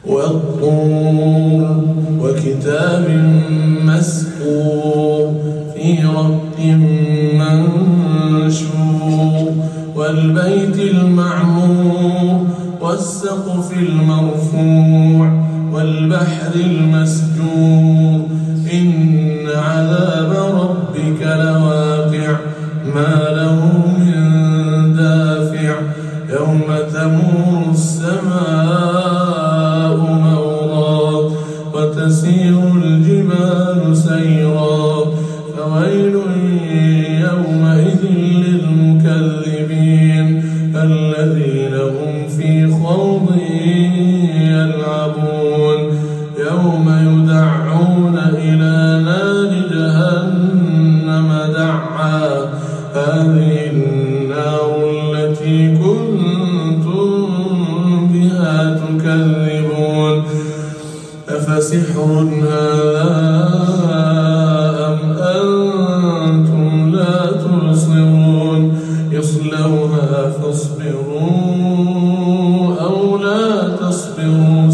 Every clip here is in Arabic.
والطور وكتاب مسطور في رق منشور والبيت المعمور والسقف المرفوع والبحر المسجور إن عذاب ربك لواقع ما له من دافع يوم تمور السماء مورا وتسير الجبال سيرا فويل يومئذ للمكذبين الذين هم في خوض يلعبون يوم يدعون إلى نار جهنم دعا هذه النار التي كنتم بها تكذبون أفسحر هذا أم أنتم لا تبصرون يصلوها فاصبروا أو لا تصبروا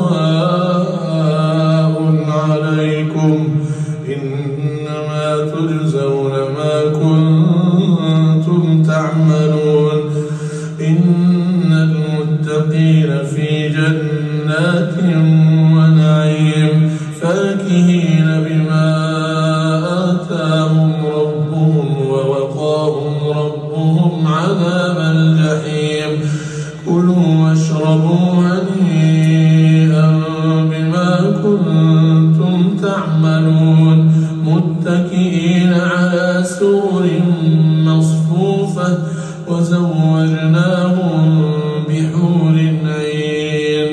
سواء عليكم إنما تجزون ما كنتم تعملون إن المتقين في جنات ونعيم فاكهين بما آتاهم ربهم ووقاهم ربهم عذاب الجحيم كلوا واشربوا هنيئا بما كنتم تعملون متكئين على سرر مصفوفة وزوجناهم بحور عين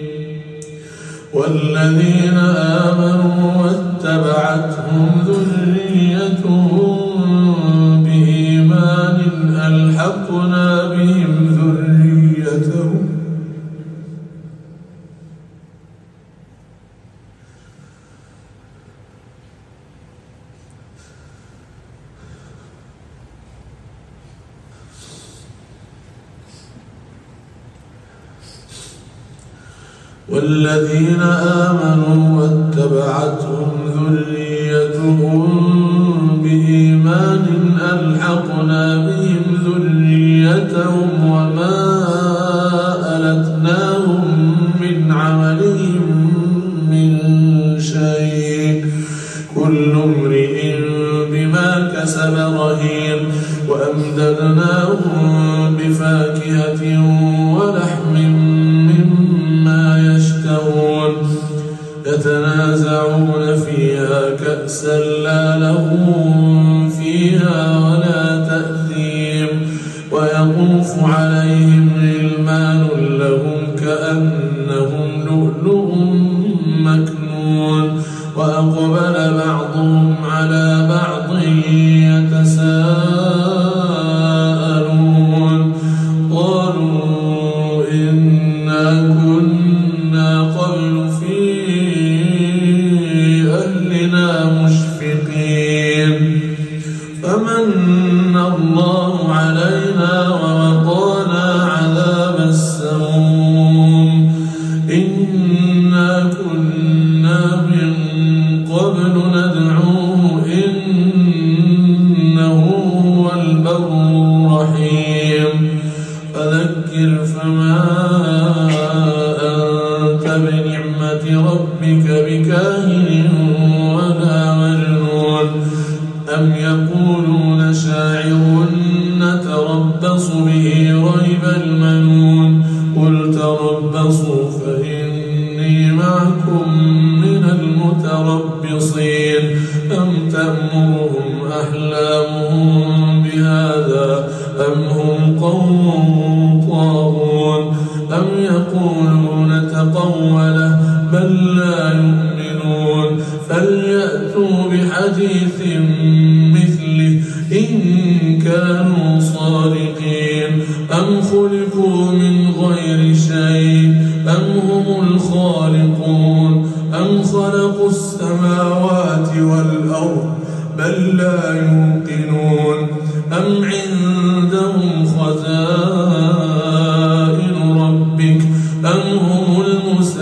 والذين آمنوا واتبعتهم ذريتهم بإيمان ألحقنا بهم ذريتهم والذين آمنوا واتبعتهم ذريتهم بإيمان ألحقنا بهم ذريتهم وما ألتناهم من عملهم من شيء كل امرئ بما كسب رهين وأمددناهم بفاكهة ولحم يتنازعون فيها كأسا لا لهم فيها ولا تأثيم ويطوف عليهم غلمان لهم كأنهم لؤلؤ مكنون وأقبل بعضهم على بعض يتساءلون قالوا إنا كنا قبل في أهلنا مشفقين فمن الله علينا ووقانا عذاب السموم إنا كنا من قبل ندعوه إنه هو البر الرحيم فذكر فما أنت بنعمة ربك بكاهن ولا مجنون أم يقولون شاعر نتربص به ريب المنون قل تربصوا فإني معكم من المتربصين أم تأمرهم أحلامهم بهذا أم هم قوم طاغون أم يقولون تقوله بل لا يؤمنون فليأتوا بحديث مثله إن كانوا صادقين أم خلقوا من غير شيء أم هم الخالقون أم خلقوا السماوات والأرض بل لا يوقنون أم عندهم خزائن ربك أم هم المسيطرون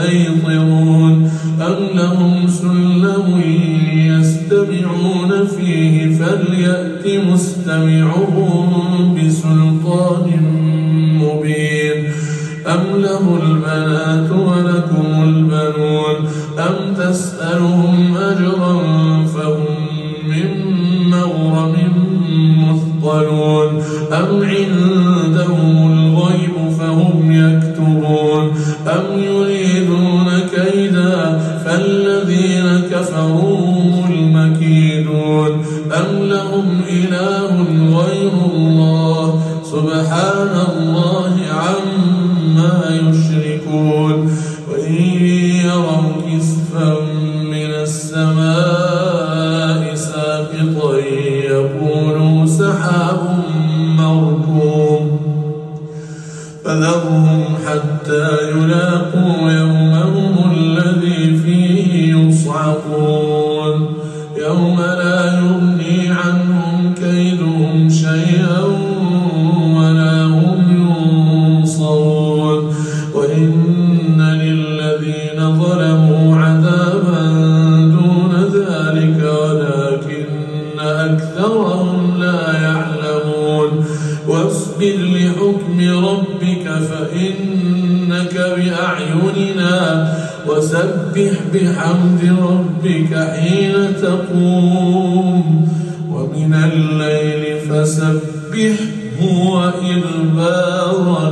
يسيطرون أم لهم سلم يستمعون فيه فليأت مستمعهم بسلطان مبين أم له البنات ولكم البنون أم تسألهم أجرا فهم من مغرم مثقلون أم عندهم الغيب فهم يكتبون أم يريدون كيدا فالذين كفروا هم المكيدون أم لهم إله غير الله سبحان الله عما يشركون وإن يروا كسفا من السماء ساقطا يقولوا سحاب مركوم فذرهم حتى يلاقوا يومهم الذي فيه يصعقون يوم لا يغني عنهم كيدهم شيئا ولا هم ينصرون وإن للذين ظلموا عذابا دون ذلك ولكن أكثرهم لا يعلمون واصبر لحكم ربك فإنك بأعيننا وسبح بحمد ربك حين تقوم ومن الليل فسبحه وإدبار